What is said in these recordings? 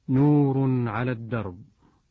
نور على الدرب،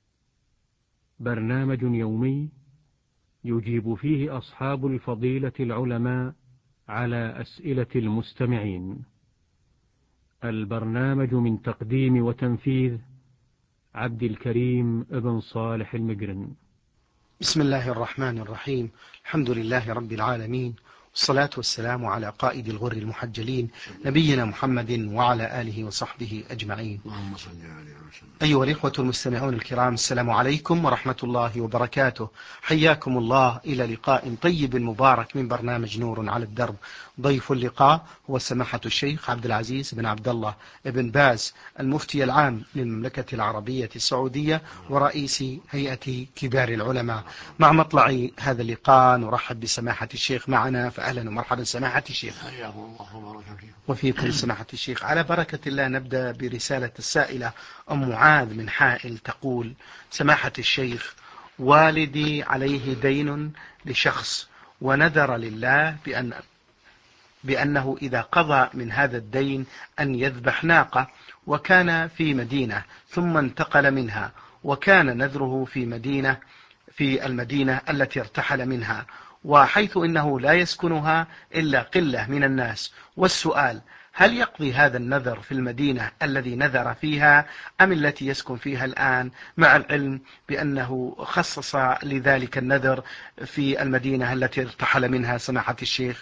برنامج يومي يجيب فيه أصحاب الفضيلة العلماء على أسئلة المستمعين. البرنامج من تقديم وتنفيذ عبد الكريم ابن صالح المقرن. بسم الله الرحمن الرحيم. الحمد لله رب العالمين، والصلاة والسلام على قائد الغر المحجلين نبينا محمد وعلى آله وصحبه أجمعين. أيها الإخوة المستمعون الكرام، السلام عليكم ورحمة الله وبركاته. حياكم الله إلى لقاء طيب مبارك من برنامج نور على الدرب. ضيف اللقاء هو سماحة الشيخ عبد العزيز بن عبد الله بن باز، المفتي العام للمملكة العربية السعودية ورئيس هيئة كبار العلماء. مع مطلع هذا اللقاء نرحب بسماحة الشيخ معنا، فأهلا ومرحبا سماحة الشيخ. وفيكم سماحة الشيخ. على بركة الله نبدأ برسالة السائلة أم معاذ من حائل تقول: سماحة الشيخ، والدي عليه دين لشخص، ونذر لله بأنه إذا قضى من هذا الدين أن يذبح ناقة، وكان في مدينة ثم انتقل منها، وكان نذره في المدينة التي ارتحل منها، وحيث إنه لا يسكنها إلا قلة من الناس. والسؤال: هل يقضي هذا النذر في المدينة الذي نذر فيها أم التي يسكن فيها الآن، مع العلم بأنه خصص لذلك النذر في المدينة التي ارتحل منها سماحة الشيخ؟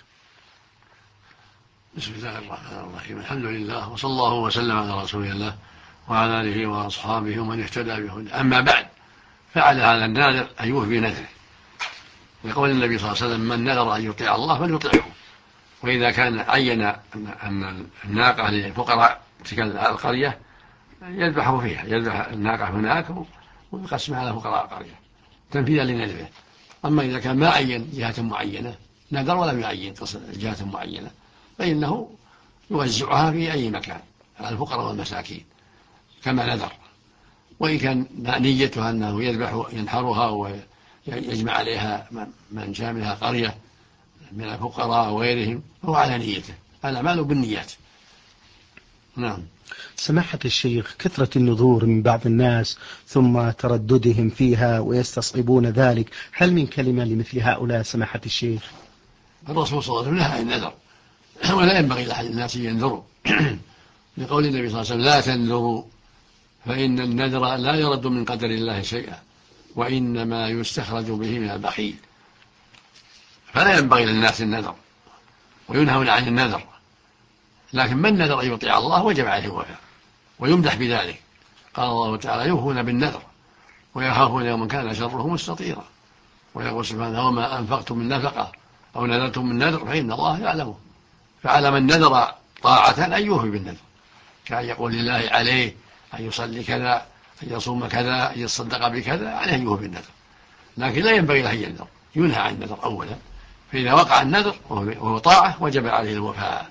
بسم الله الرحمن الرحيم. الحمد لله، وصلى الله وسلم على رسول الله وعلى آله وأصحابه ومن اهتدى بهداه. أما بعد، فعل هذا الناذر أن يوفي بنذره، لقول النبي صلى الله عليه وسلم: من نذر أن يطيع الله فليطيعه. وإذا كان عين أن الناقة للفقراء تلك القرية يذبحه فيها، يذبح الناقة هناك ويقسمها على فقراء القرية تنفيذا لنذره. أما إذا كان ما عين جهة معينة، نذر ولم يعين جهة معينة، فإنه يوزعها في أي مكان على الفقراء والمساكين كما نذر. وإن كان نيته أنه يذبح ينحرها ويجمع عليها من شاملها قرية من الفقراء وغيرهم، فهو على نيته، الأعمال بالنيات. نعم. سماحة الشيخ، كثرة النذور من بعض الناس ثم ترددهم فيها ويستصعبون ذلك، هل من كلمة لمثل هؤلاء سماحة الشيخ؟ الرسول صلى الله عليه وسلم نهى عن النذر، ولا ينبغي لأحد الناس ينذروا لقول النبي صلى الله عليه وسلم: لا تنذروا فإن النذر لا يرد من قدر الله شيئا، وإنما يستخرج به من البخيل. فلا ينبغي للناس النذر، وينهون عن النذر، لكن من نذر أن يطيع الله وجب عليه الوفاء ويمدح بذلك. قال الله تعالى: يوفون بالنذر ويخافون يوما كان شره مستطيرا. ويقول سبحانه: وما أنفقتم من نفقة أو نذرتم من نذر فإن الله يعلمه. فعلى من نذر طاعة أن يوفي بالنذر، كأن يقول لله عليه أن يصلي كذا، أن يصوم كذا، أن يتصدق بكذا، عليه أن يوفي بالنذر. لكن لا ينبغي له أن ينذر، ينهى عن النذر أولا، فإذا وقع النذر وهو طاعة وجب عليه الوفاء.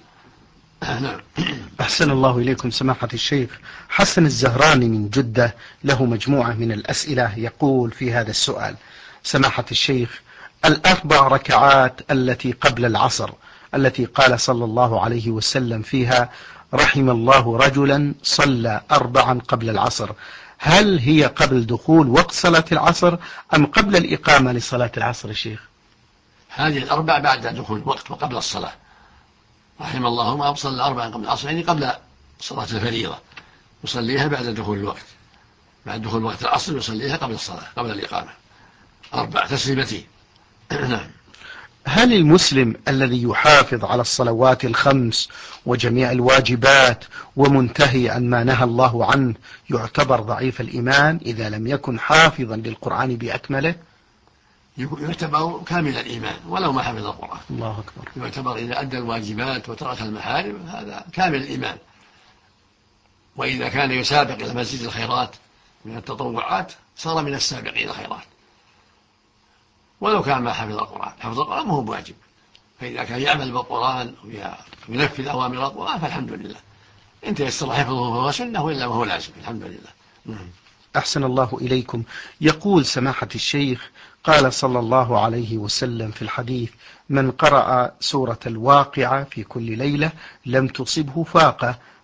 أحسن الله إليكم سماحة الشيخ. حسن الزهراني من جدة له مجموعة من الأسئلة، يقول في هذا السؤال: سماحة الشيخ، الأربع ركعات التي قبل العصر التي قال صلى الله عليه وسلم فيها: رحم الله رجلا صلى 4 قبل العصر، هل هي قبل دخول وقت صلاة العصر أم قبل الإقامة لصلاة العصر الشيخ؟ هذه الأربع بعد دخول الوقت وقبل الصلاة. رحم الله ما صلى 4 قبل العصر، يعني قبل صلاة الفريضة، يصليها بعد دخول الوقت، بعد دخول وقت العصر يصليها قبل الصلاة، قبل الإقامة، 4 تسليمتين. نعم. هل المسلم الذي يحافظ على الصلوات الخمس وجميع الواجبات ومنتهي عن ما نهى الله عنه يعتبر ضعيف الإيمان إذا لم يكن حافظا للقرآن بأكمله؟ يعتبر كامل الإيمان ولو ما حفظ القرآن. الله أكبر. يعتبر إذا أدى الواجبات وترك المحارم هذا كامل الإيمان. وإذا كان يسابق إلى مزيد الخيرات من التطوعات صار من السابقين الخيرات، ولو كان ما حفظ القرآن. حفظ القرآن هو واجب، فإذا كان يعمل بالقرآن وينفذ أوامر القرآن فالحمد لله. إن تيسر حفظه فهو سنة، وإلا فهو لازم، الحمد لله. أحسن الله إليكم. يقول سماحة الشيخ: قال صلى الله عليه وسلم في الحديث: من قرأ سورة الواقعة في كل ليلة لم تصبه فاقة،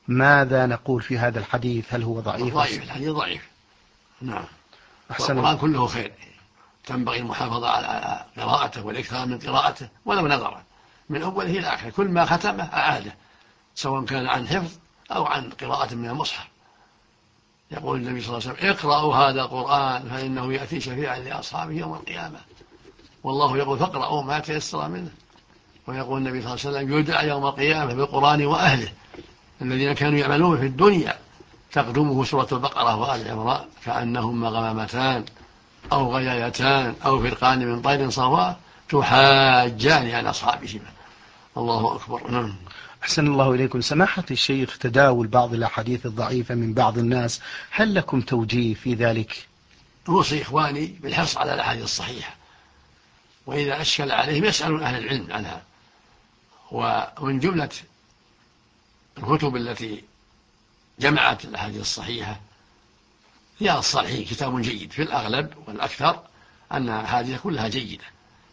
ماذا نقول في هذا الحديث؟ هل هو ضعيف؟ ضعيف، الحديث ضعيف. نعم. أحسن. القرآن كله خير، تنبغي المحافظة على قراءته والإكثار من قراءته ولو نظرا من أوله إلى آخره، كل ما ختمه أعاده، سواء كان عن حفظ أو عن قراءة من المصحف. يقول النبي صلى الله عليه وسلم: اقرأوا هذا القرآن فإنه يأتي شفيعا لأصحابه يوم القيامة. والله يقول: فاقرأوا ما تيسر منه. ويقول النبي صلى الله عليه وسلم: يدعى يوم القيامة بالقرآن وأهله الذين كانوا يعملون في الدنيا تقدمه سورة البقرة وآل عمران كأنهما غمامتان أو غيايتان أو فرقان من طير صواء تحاجان عن أصحابهما. الله أكبر. نعم. أحسن الله إليكم. سماحة الشيخ، تداول بعض الأحاديث الضعيفة من بعض الناس، هل لكم توجيه في ذلك؟ أوصي إخواني بالحرص على الأحاديث الصحيحة، وإذا أشكل عليهم يسألون أهل العلم عنها. ومن جملة الكتب التي جمعت الأحاديث الصحيحة رياض الصالحين، كتاب جيد في الأغلب والأكثر أن الأحاديث كلها جيدة،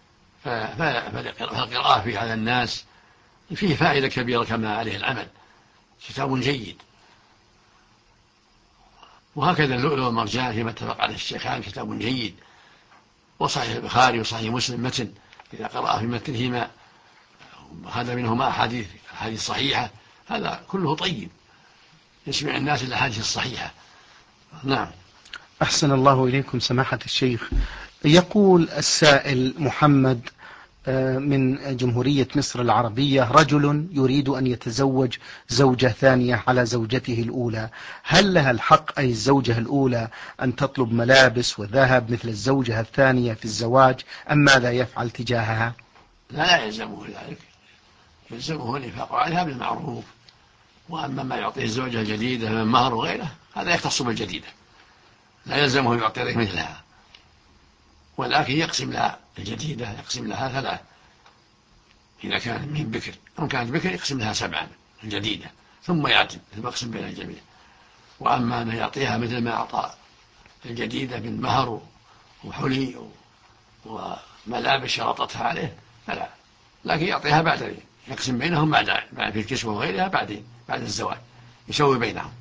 فالقراءة في هذا الناس فيه فائدة كبيرة كما عليه العمل. كتاب جيد. وهكذا اللؤلؤ والمرجان فيما اتفق عليه الشيخان كتاب جيد. وصحيح البخاري وصحيح مسلم متن، إذا قرأ في متنهما هذا منهما أحاديث صحيحة، هذا كله طيب يسمع الناس الأحاديث الصحيحة. نعم. أحسن الله إليكم سماحة الشيخ. يقول السائل محمد من جمهورية مصر العربية: رجل يريد أن يتزوج زوجة ثانية على زوجته الأولى، هل لها الحق أي الزوجة الأولى أن تطلب ملابس وذهب مثل الزوجة الثانية في الزواج، أم ماذا يفعل تجاهها؟ لا يلزمه ذلك، يلزمه الإنفاق عليها بالمعروف. وأما ما يعطيه الزوجة الجديدة من مهر وغيره هذا يختص بالجديدة، لا يلزمه يعطي مثلها، ولكن يقسم لها الجديدة، يقسم لها 3 إذا كان من بكر، أو كانت بكر يقسم لها 7 الجديدة ثم يعتد، ثم يقسم بين الجميع. وأما أن يعطيها مثل ما أعطى الجديدة من مهر وحلي وملابس شرطتها عليه فلا، لكن يعطيها بعد، يقسم بينهم بعد في الكسوة وغيرها بعد الزواج، يسوي بينهم.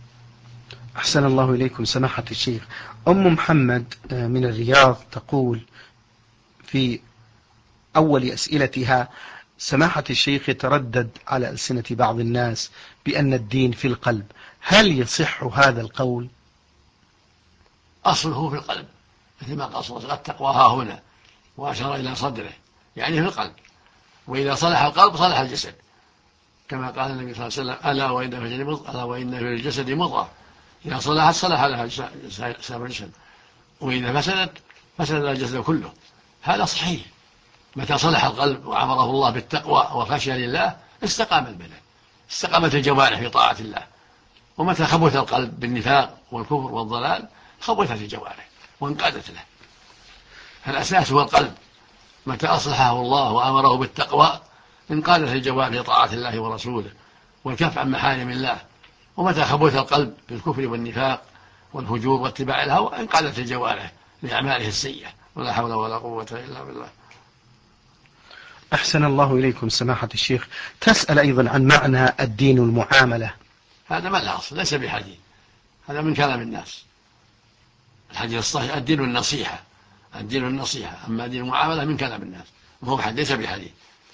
أحسن الله إليكم سماحة الشيخ. أم محمد من الرياض تقول في أول أسئلتها: سماحة الشيخ، يتردد على ألسنة بعض الناس بأن الدين في القلب، هل يصح هذا القول؟ أصله في القلب، مثل ما قال صلى الله عليه وسلم: التقوى ها هنا، وأشار إلى صدره، يعني في القلب. وإذا صلح القلب صلح الجسد، كما قال النبي صلى الله عليه وسلم: ألا وإن في الجسد مضغة إذا صلحت صلح لها سائر الجسد، وإذا فسدت فسد الجسد كله. هذا صحيح. متى صلح القلب وعمره الله بالتقوى والخشية لله استقام البدن، استقامت الجوارح في طاعة الله. ومتى خبث القلب بالنفاق والكفر والضلال خبثت الجوارح وانقادت له. فالأساس هو القلب، متى أصلحه الله وأمره بالتقوى انقادت الجوارح في طاعة الله ورسوله والكف عن محارم الله. ومتى خبث القلب بالكفر والنفاق والفجور واتباع الهوى انقادت الجوارح لأعماله السيئة. ولا حول ولا قوة إلا بالله. أحسن الله إليكم سماحة الشيخ. تسأل أيضا عن معنى الدين المعاملة. هذا ما له أصل، ليس بحديث، هذا من كلام الناس. الحديث الصحيح الدين النصيحة، الدين النصيحة، أما دين المعاملة من كلام الناس، وهو ليس بحديث.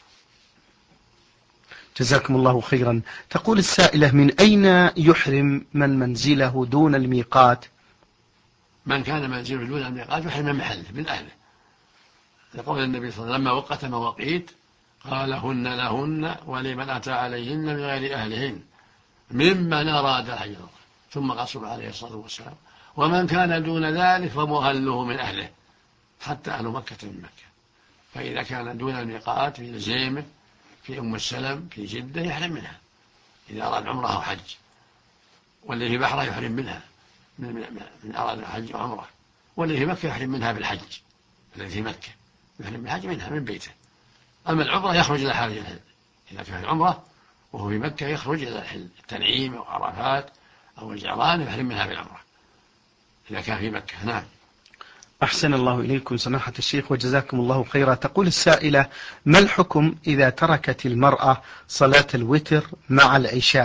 جزاكم الله خيرا. تقول السائلة: من أين يحرم من منزله دون الميقات؟ من كان منزله دون الميقات يحرم من محله من أهله، لقول النبي صلى الله عليه وسلم: لما وقت مواقيت قال: هن لهن ولمن أتى عليهن من غير أهلهن ممن أراد الحج. ثم قصر عليه الصلاة والسلام: ومن كان دون ذلك فمهله من أهله، حتى أهل مكة من مكة. فإذا كان دون الميقات في الزيمة، في أم السلم، في جدة، يحرم منها إذا أراد عمره أو حج. واللي في بحره يحرم منها من أراد حج وعمره. واللي في مكة يحرم منها بالحج، الذي في مكة يحرم بالحج منها من بيته. أما العمرة يخرج إلى حال الحل، إذا كان العمرة وهو في مكة يخرج إلى الحل، التنعيم أو عرفات أو الجعران يحرم منها بالعمرة إذا كان في مكة. نعم. أحسن الله إليكم سماحة الشيخ وجزاكم الله خيرا. تقول السائلة: ما الحكم إذا تركت المرأة صلاة الوتر مع العشاء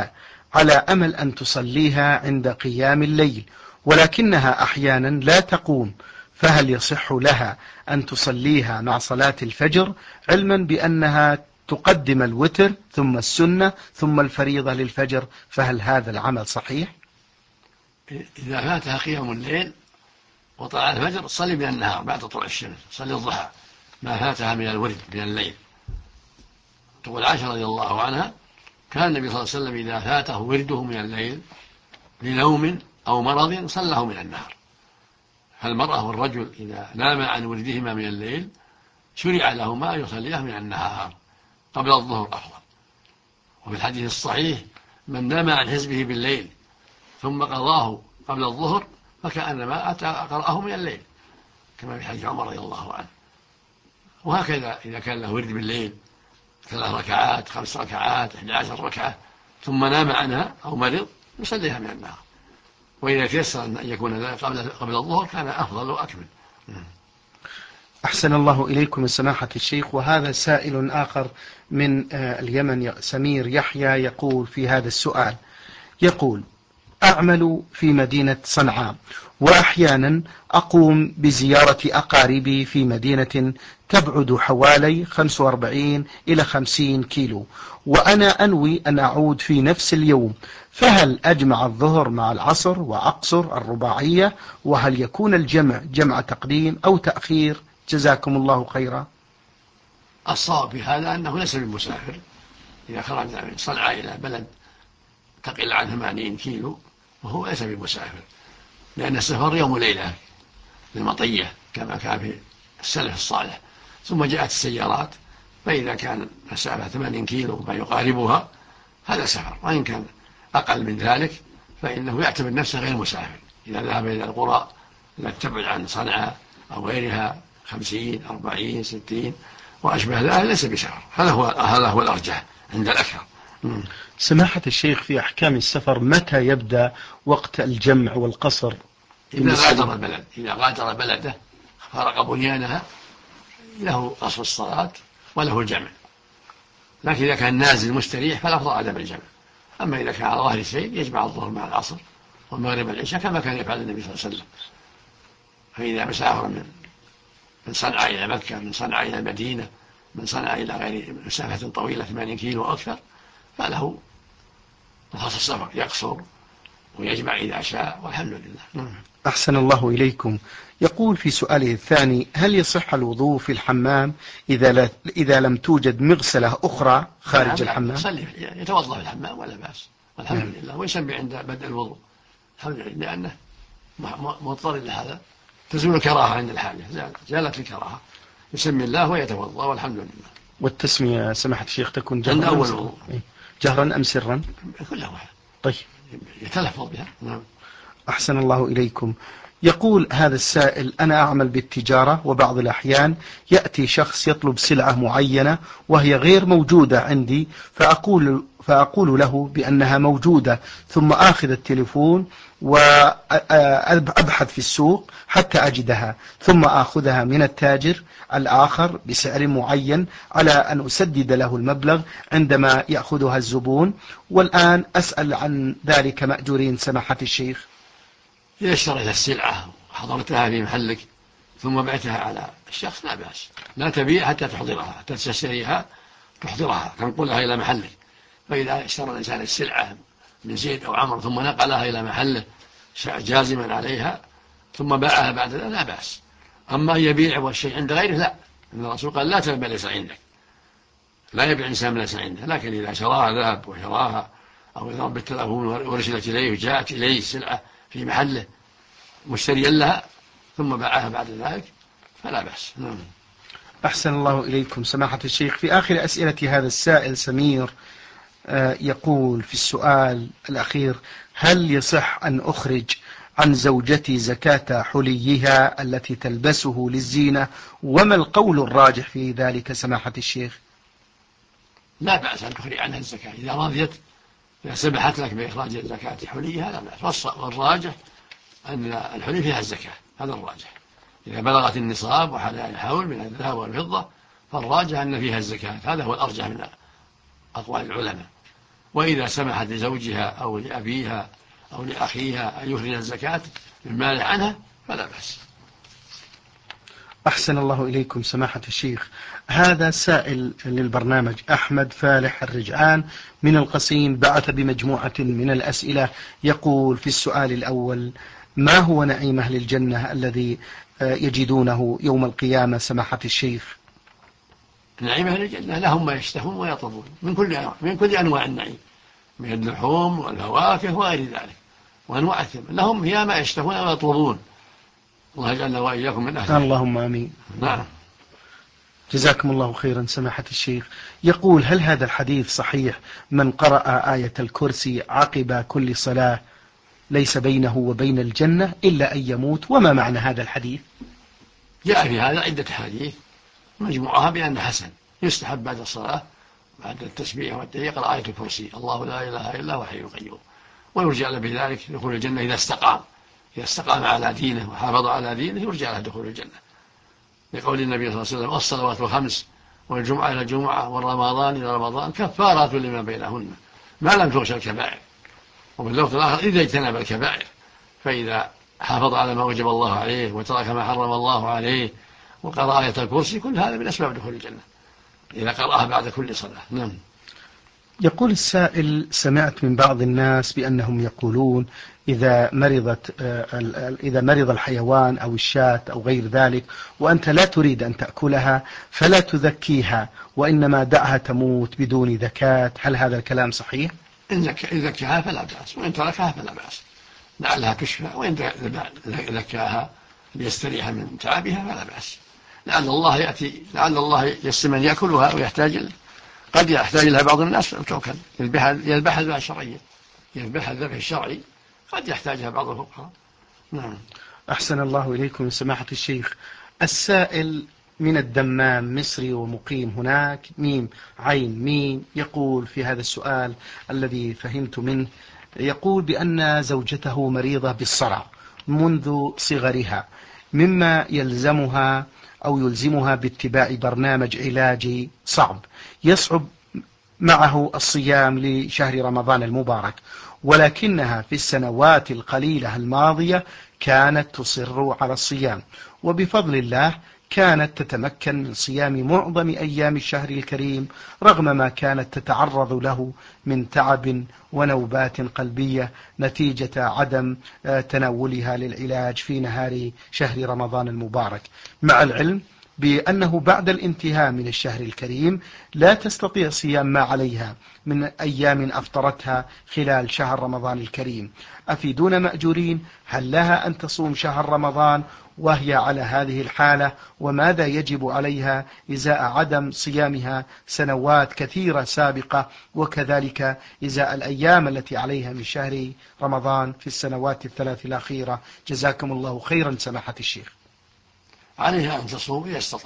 على أمل أن تصليها عند قيام الليل، ولكنها أحيانا لا تقوم، فهل يصح لها أن تصليها مع صلاة الفجر، علما بأنها تقدم الوتر ثم السنة ثم الفريضة للفجر، فهل هذا العمل صحيح؟ إذا فاتها قيام الليل وطلع الفجر صلي من النهار بعد طلوع الشمس، صلي الضحى ما فاتها من الورد من الليل. تقول عائشة رضي الله عنها كان النبي صلى الله عليه وسلم إذا فاته ورده من الليل لنوم أو مرض صلاه من النهار. فالمرأة والرجل إذا نام عن وردهما من الليل شرع لهما أن يصلياه من النهار قبل الظهر أفضل. وفي الحديث الصحيح من نام عن حزبه بالليل ثم قضاه قبل الظهر فكأنما أتى قرأه من الليل، كما في حديث عمر رضي الله عنه. وهكذا إذا كان له ورد بالليل 3 ركعات 5 ركعات 11 ركعة ثم نام عنها أو مرض يصليها من النهار، وإذا تيسر أن يكون ذلك قبل الظهر كان أفضل وأكمل. أحسن الله إليكم سماحة الشيخ. وهذا سائل آخر من اليمن سمير يحيى يقول في هذا السؤال، يقول: أعمل في مدينة صنعاء، وأحيانا أقوم بزيارة أقاربي في مدينة تبعد حوالي 45 إلى 50 كيلو، وأنا أنوي أن أعود في نفس اليوم، فهل أجمع الظهر مع العصر وأقصر الرباعية؟ وهل يكون الجمع جمع تقديم أو تأخير؟ جزاكم الله خيرا. الصواب في هذا أنه ليس بالمسافر إذا خرج من صنعاء إلى بلد تقل عن 80 كيلو وهو ليس بمسافر، لأن السفر يوم وليلة للمطية كما كان في السلف الصالح، ثم جاءت السيارات، فإذا كان مسافة 80 كيلو ما يقاربها هذا سفر، وإن كان أقل من ذلك فإنه يعتبر نفسه غير مسافر إذا ذهب إلى القرى التي تبعد عن صنعاء أو غيرها 50 40 60 وأشبه ذلك ليس بسفر. هذا هو الأرجح عند الأكثر. سماحة الشيخ، في أحكام السفر متى يبدأ وقت الجمع والقصر؟ إذا غادر بلده فرق بنيانها له قصر الصلاة وله الجمع، لكن إذا كان نازل مستريح فالأفضل عدم الجمع. أما إذا كان على ظهر السير يجمع الظهر مع العصر والمغرب والعشاء كما كان يفعل النبي صلى الله عليه وسلم. فإذا مسافر من صنعاء إلى مكة، من صنعاء إلى المدينة، من صنعاء إلى غير مسافة طويلة 80 كيلو وأكثر فله رخص السفر، يقصر ويجمع إذا شاء، والحمد لله. أحسن الله إليكم. يقول في سؤاله الثاني: هل يصح الوضوء في الحمام إذا لم توجد مغسلة أخرى خارج الحمام؟ يتوضأ في الحمام ولا بأس، والحمد لله، ويسمي عند بدء الوضوء الحمد لله، لأنه مضطر لهذا، تزول الكراهة عند الحاجة، زالت الكراهة، يسمي الله ويتوضأ والحمد لله. والتسمية سماحة الشيخ تكون عند أول وضوء جهرا أم سرا؟ كلها واحد. طيب، يتلفظ بها. نعم. أحسن الله إليكم. يقول هذا السائل: أنا أعمل بالتجارة، وبعض الأحيان يأتي شخص يطلب سلعة معينة وهي غير موجودة عندي، فأقول له بأنها موجودة، ثم آخذ التليفون وأبحث في السوق حتى أجدها، ثم آخذها من التاجر الآخر بسعر معين على أن أسدد له المبلغ عندما يأخذها الزبون، والآن أسأل عن ذلك مأجورين سماحة الشيخ. إذا اشتريت السلعة وحضرتها في محلك ثم بعتها على الشخص لا بأس، لا تبيع حتى تحضرها، حتى تشتريها تحضرها تنقلها إلى محلك. فإذا اشترى الإنسان السلعة من زيد أو عمرو ثم نقلها إلى محله جازما عليها ثم باعها بعد ذلك لا بأس. أما يبيع والشيء عند غيره لا، إن الرسول قال لا تبيع ما ليس عندك، لا يبيع إنسان ما ليس عنده. لكن إذا شراها ذهب وشراها أو يضرب بالتلفون ورسلت إليه وجاءت إليه السلعة في محله مشتريا لها ثم باعها بعد ذلك فلا بأس. أحسن الله إليكم سماحة الشيخ. في آخر أسئلة هذا السائل سمير يقول في السؤال الأخير: هل يصح أن أخرج عن زوجتي زكاة حليها التي تلبسه للزينة؟ وما القول الراجح في ذلك سماحة الشيخ؟ لا بأس أن تخرج عنها الزكاة إذا رضيت، إذا سمحت لك بإخراج الزكاة حليها لا بأس. والراجح أن الحلي فيها الزكاة، هذا الراجح. إذا بلغت النصاب وحلال الحول من الذهب والفضة فالراجح أن فيها الزكاة، هذا هو الأرجح من أقوال العلماء. وإذا سمحت لزوجها أو لأبيها أو لأخيها أن يخرج الزكاة من مال عنها فلا بأس. أحسن الله إليكم سماحة الشيخ. هذا سائل للبرنامج أحمد فالح الرجعان من القصيم بعث بمجموعة من الأسئلة، يقول في السؤال الأول: ما هو نعيم أهل الجنة الذي يجدونه يوم القيامة سماحة الشيخ؟ نعيم أهل الجنة لهم ما يشتهون ويطلبون من كل أنواع النعيم، من اللحوم والفواكه وغير ذلك وأنواع الثمن، لهم فيها ما يشتهون ويطلبون. الله يجعلنا وإياكم من أهل. اللهم آمين. نعم. جزاكم الله خيرا سماحة الشيخ. يقول: هل هذا الحديث صحيح: من قرأ آية الكرسي عقب كل صلاة ليس بينه وبين الجنة إلا أن يموت؟ وما معنى هذا الحديث؟ جاء في هذا عدة حديث مجموعها بأن حسن، يستحب بعد الصلاة بعد التسبيح والتهليل يقرأ آية الكرسي الله لا إله إلا هو الحي القيوم، ويرجع له بذلك دخول الجنة إذا استقام على دينه وحافظ على دينه يرجع له دخول الجنة، لقول النبي صلى الله عليه وسلم: الصلوات الخمس والجمعة إلى الجمعة والرمضان إلى رمضان كفارات لما بينهن ما لم تغش الكبائر. وفي اللفظ الآخر: إذا اجتنب الكبائر. فإذا حافظ على ما وجب الله عليه وترك ما حرم الله عليه وقرأ آية الكرسي، كل هذا من أسباب دخول الجنة إذا قرأها بعد كل صلاة. نعم. يقول السائل: سمعت من بعض الناس بأنهم يقولون إذا مرض الحيوان أو الشاة أو غير ذلك وأنت لا تريد أن تأكلها فلا تذكيها وإنما دعها تموت بدون زكاة، هل هذا الكلام صحيح؟ إن زكاها فلا بأس، وإن تركها فلا بأس، لعلها تشفى، وإن زكاها ليستريح من تعبها فلا بأس، لعل الله يسر من يأكلها ويحتاج، قد يحتاج لها بعض الناس توكل يذبحها الذبح الشرعي، يذبحها الذبح الشرعي قد يحتاجها بعض الفقراء. نعم. أحسن الله إليكم سماحة الشيخ. السائل من الدمام مصري ومقيم هناك ميم عين ميم، يقول في هذا السؤال الذي فهمت منه، يقول بأن زوجته مريضة بالصرع منذ صغرها، مما يلزمها باتباع برنامج علاجي صعب، يصعب معه الصيام لشهر رمضان المبارك، ولكنها في السنوات القليلة الماضية كانت تصر على الصيام، وبفضل الله كانت تتمكن من صيام معظم أيام الشهر الكريم رغم ما كانت تتعرض له من تعب ونوبات قلبية نتيجة عدم تناولها للعلاج في نهار شهر رمضان المبارك، مع العلم بأنه بعد الانتهاء من الشهر الكريم لا تستطيع صيام ما عليها من أيام أفطرتها خلال شهر رمضان الكريم. أفيدون مأجورين، هل لها أن تصوم شهر رمضان وهي على هذه الحالة؟ وماذا يجب عليها إزاء عدم صيامها سنوات كثيرة سابقة، وكذلك إزاء الأيام التي عليها من شهر رمضان في السنوات الثلاث الأخيرة؟ جزاكم الله خيرا سماحة الشيخ. عليها أن تصوم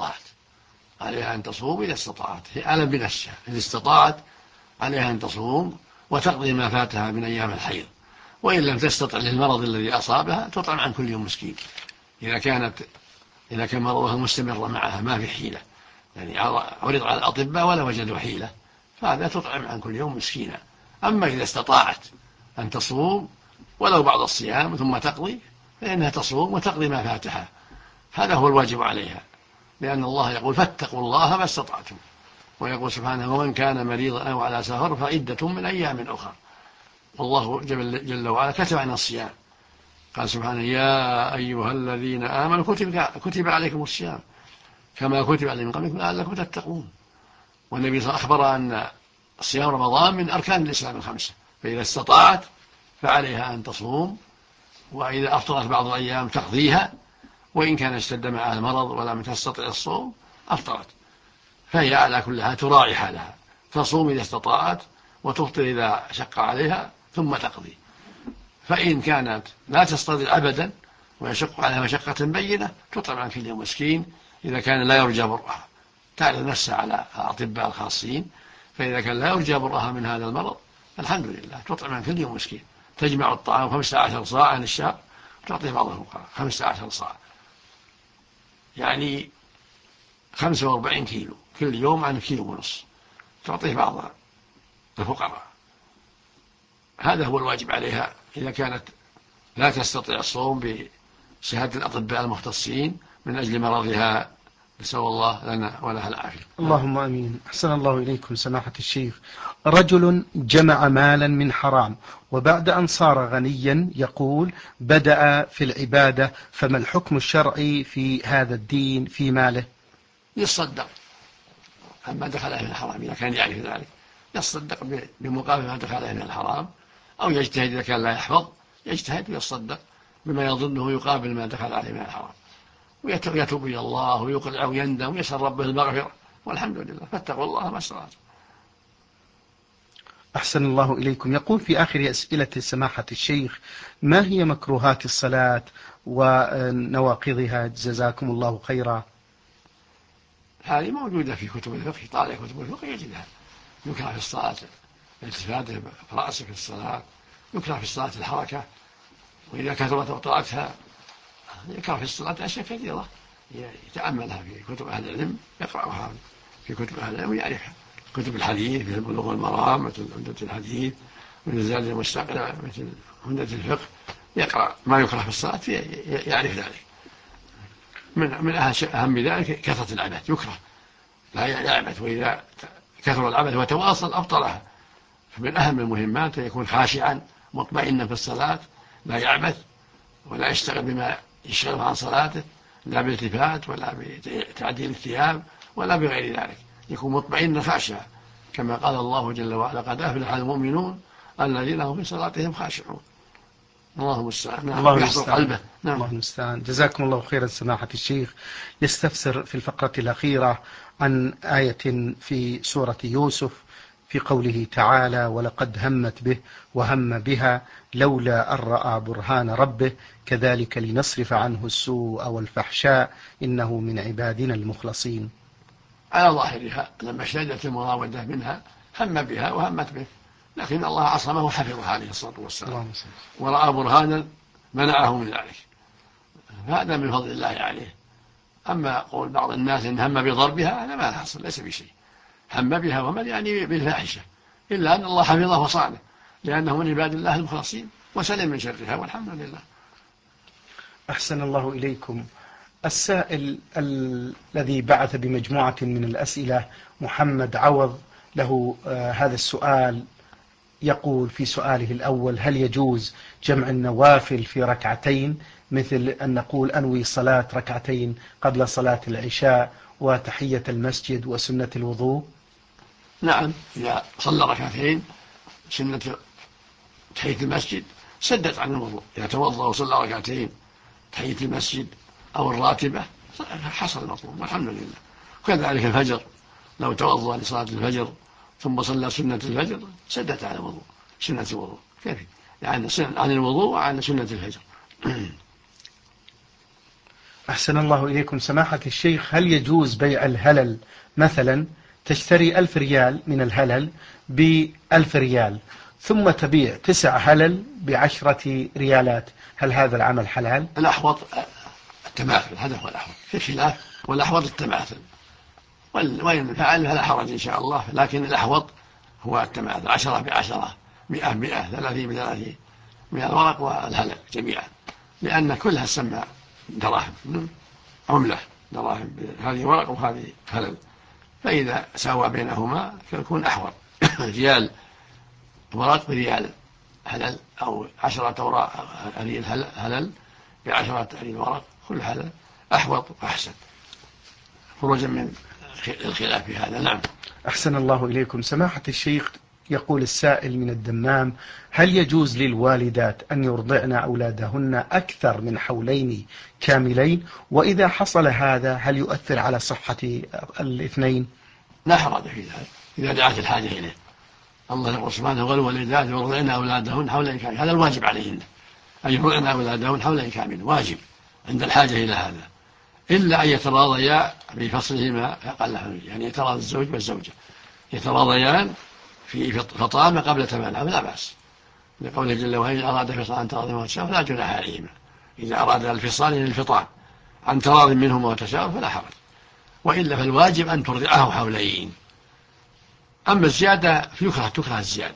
إذا استطاعت، هي أعلم بنفسها، إذا استطاعت عليها أن تصوم وتقضي ما فاتها من أيام الحيض، وإن لم تستطع للمرض الذي أصابها تطعم عن كل يوم مسكين، إذا كان مرضها مستمر معها ما في حيلة، يعني عرض على الأطباء ولا وجدوا حيلة، فهذا تطعم عن كل يوم مسكينا. أما إذا استطاعت أن تصوم ولو بعض الصيام ثم تقضي، فإنها تصوم وتقضي ما فاتها، هذا هو الواجب عليها، لأن الله يقول: فاتقوا الله ما استطعتم، ويقول سبحانه: ومن كان مريضا أو على سفر فعدة من أيام أخرى. والله جل وعلا كتب عن الصيام، قال سبحانه: يا أيها الذين آمنوا كتب عليكم الصيام كما كتب على من قبلكم لعلكم تتقون. والنبي صلى الله عليه وسلم أخبر أن صيام رمضان من أركان الإسلام الخمسة، فإذا استطاعت فعليها أن تصوم، وإذا أفطرت بعض الأيام تقضيها، وإن كان اشتد معها المرض ولم تستطع الصوم أفطرت، فهي على كل حال تراعي حالها، تصوم إذا استطاعت وتفطر إذا شق عليها ثم تقضي. فإن كانت لا تستطيع أبدا ويشق عليها مشقة بينة تطعم عن كل يوم مسكين، إذا كان لا يرجى برها، تعرض نفسها على الأطباء الخاصين، فإذا كان لا يرجى برها من هذا المرض الحمد لله تطعم عن كل يوم مسكين، تجمع الطعام 15 صاعا للشهر وتعطيه بعض الفقراء 15 صاع، يعني 45 كيلو، كل يوم عن 1.5 كيلو تعطيه بعض الفقراء، هذا هو الواجب عليها إذا كانت لا تستطيع الصوم بشهادة الأطباء المختصين من أجل مرضها. نسأل الله لنا ولها العافية. اللهم أمين. أحسن الله إليكم سماحة الشيخ. رجل جمع مالا من حرام وبعد أن صار غنيا يقول بدأ في العبادة، فما الحكم الشرعي في هذا الدين في ماله؟ يصدق عما دخل عليه من الحرام إذا كان يعرف ذلك، يصدق بمقابل ما دخل عليه من الحرام، أو يجتهد إذا كان لا يحفظ يجتهد ويصدق بما يظنه يقابل ما دخل عليه من الحرام، ويتوب إلى الله ويقلع ويندم ويسأل ربه المغفرة، والحمد لله. فاتقوا الله ما استطعتم. أحسن الله إليكم. يقول في آخر أسئلة سماحة الشيخ ما هي مكروهات الصلاة ونواقضها جزاكم الله خيرا؟ هذه موجودة في كتب الفقه، طالع كتب الفقه يجدها. يكره في الصلاة الالتفات برأسه في الصلاة، يكره في الصلاة الحركة، وإذا كثرت أوقاتها يكره في الصلاة أشياء كثيرة يتأملها في كتب أهل العلم، يقرأها في كتب أهل العلم ويعرفها. كتب الحديث مثل بلوغ المرام، مثل عمدة الحديث، مثل زاد المستقنع، مثل عمدة الفقه، يقرأ ما يكره في الصلاة يعرف ذلك. من أهم ذلك كثرة العبث، يكره لا يعبث، وإذا كثر العبث وتواصل أبطلها. فمن أهم المهمات أن يكون خاشعا مطمئنا في الصلاة، لا يعبث ولا يشتغل بما يشغله عن صلاته، لا بالالتفات ولا بتعديل الثياب ولا بغير ذلك، يكون مطمئنا خاشعا كما قال الله جل وعلا قد أفلح المؤمنون الذين هم في صلاتهم خاشعون. الله المستعان. الله يحضر قلبه. نعم. الله المستعان. جزاكم الله خيرا سماحة الشيخ. يستفسر في الفقرة الأخيرة عن آية في سورة يوسف في قوله تعالى ولقد همت به وهم بها لولا أن رأى برهان ربه كذلك لنصرف عنه السوء والفحشاء إنه من عبادنا المخلصين. على ظاهرها لما اشتدت المراودة منها هم بها وهمت به، لكن الله عصمه وحفظه عليه الصلاة والسلام، ورأى برهانا منعه من ذلك، هذا من فضل الله عليه. أما قول بعض الناس إن هم بضربها هذا ما حصل، ليس بشيء. هم بها ومن يعني بالفاحشة، إلا أن الله حفظه وصانه لأنه من عباد الله المخلصين وسلم من شرها، والحمد لله. أحسن الله إليكم. السائل الذي بعث بمجموعة من الأسئلة محمد عوض له هذا السؤال، يقول في سؤاله الأول هل يجوز جمع النوافل في ركعتين، مثل أن نقول أنوي صلاة ركعتين قبل صلاة العشاء وتحية المسجد وسنة الوضوء؟ نعم، إذا صلى ركعتين سنة تحية المسجد سدت عن الوضوء. إذا توضأ وصلى ركعتين تحية المسجد أو الراتبة حصل المطلوب والحمد لله. وكذلك الفجر، لو توضأ لصلاة الفجر ثم صلى سنة الفجر سدت على الوضوء، سنة الوضوء كيف يعني عن الوضوء وعن سنة الفجر. أحسن الله إليكم سماحة الشيخ. هل يجوز بيع الهلل؟ مثلا تشتري 1000 ريال من الهلل ب1000 ريال ثم تبيع 9 هلل ب10 ريالات، هل هذا العمل حلال؟ الأحوط التماثل، هذا هو الأحوط، في خلاف، والأحوط التماثل، وإن فعل فلا حرج إن شاء الله، لكن الأحوط هو التماثل، 10 ب10، 100 ب100، 30 ب30 من الورق والهلل جميعا، لأن كلها تسمى دراهم، عملة دراهم، هذه ورق وهذه هلل، فإذا ساوى بينهما فيكون أحوط. ريال ورق بريال هلل، أو 10 أوراق هلل ب10 ورق، كل هذا أحوط وأحسن خروجا من الخلاف في هذا. نعم. أحسن الله إليكم سماحة الشيخ. يقول السائل من الدمام هل يجوز للوالدات أن يرضعن أولادهن أكثر من حولين كاملين، وإذا حصل هذا هل يؤثر على صحة الاثنين؟ لا حرج في ذلك إذا دعت الحاجة إليه. الله يقول سبحانه والوالدات يرضعن أولادهن حولين كاملين، هذا الواجب عليهن أن يرضعن أولادهن حولين كاملين، واجب عند الحاجة إلى هذا، إلا أن يتراضيا بفصلهما أقل حولين، يعني يتراضى الزوج والزوجة يتراضيان في فطامة قبل تمام الحمل لا بأس، لقوله جل وعلا إن أراد فصال عن تراض وتشاور فلا جناح عليهما، إذا أراد الفصال إلى الفطام عن تراض منهما وتشاور فلا حرج، وإلا فالواجب أن ترضعه حولين. أما الزيادة تكره الزيادة،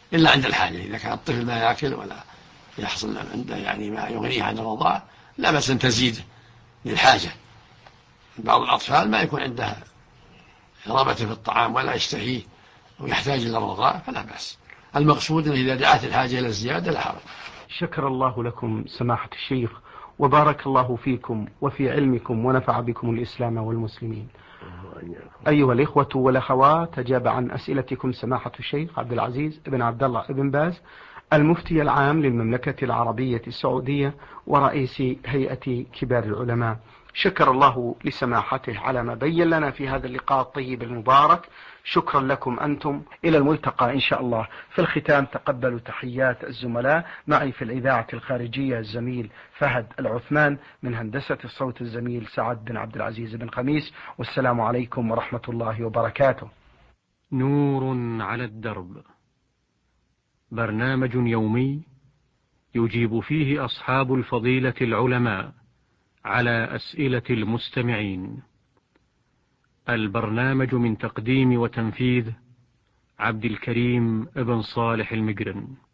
إلا عند الحاجة. إذا كان الطفل ما يأكل ولا يحصل عنده يعني ما يغنيه عن الرضاعة لا بأس أن تزيد للحاجة. بعض الأطفال ما يكون عنده رغبة في الطعام ولا يشتهيه ويحتاج إلى الرضاعة فلا بأس. المقصود أنه إذا دعت الحاجة إلى الزيادة لا حرج. شكر الله لكم سماحة الشيخ، وبارك الله فيكم وفي علمكم ونفع بكم الإسلام والمسلمين. أيها الإخوة والأخوات، أجاب عن أسئلتكم سماحة الشيخ عبد العزيز بن عبد الله بن باز، المفتي العام للمملكة العربية السعودية ورئيس هيئة كبار العلماء. شكر الله لسماحته على ما بين لنا في هذا اللقاء الطيب المبارك. شكرا لكم أنتم، إلى الملتقى إن شاء الله. في الختام تقبلوا تحيات الزملاء، معي في الإذاعة الخارجية الزميل فهد العثمان، من هندسة الصوت الزميل سعد بن عبد العزيز بن خميس، والسلام عليكم ورحمة الله وبركاته. نور على الدرب، برنامج يومي يجيب فيه أصحاب الفضيلة العلماء على أسئلة المستمعين. البرنامج من تقديم وتنفيذ عبد الكريم ابن صالح المقرن.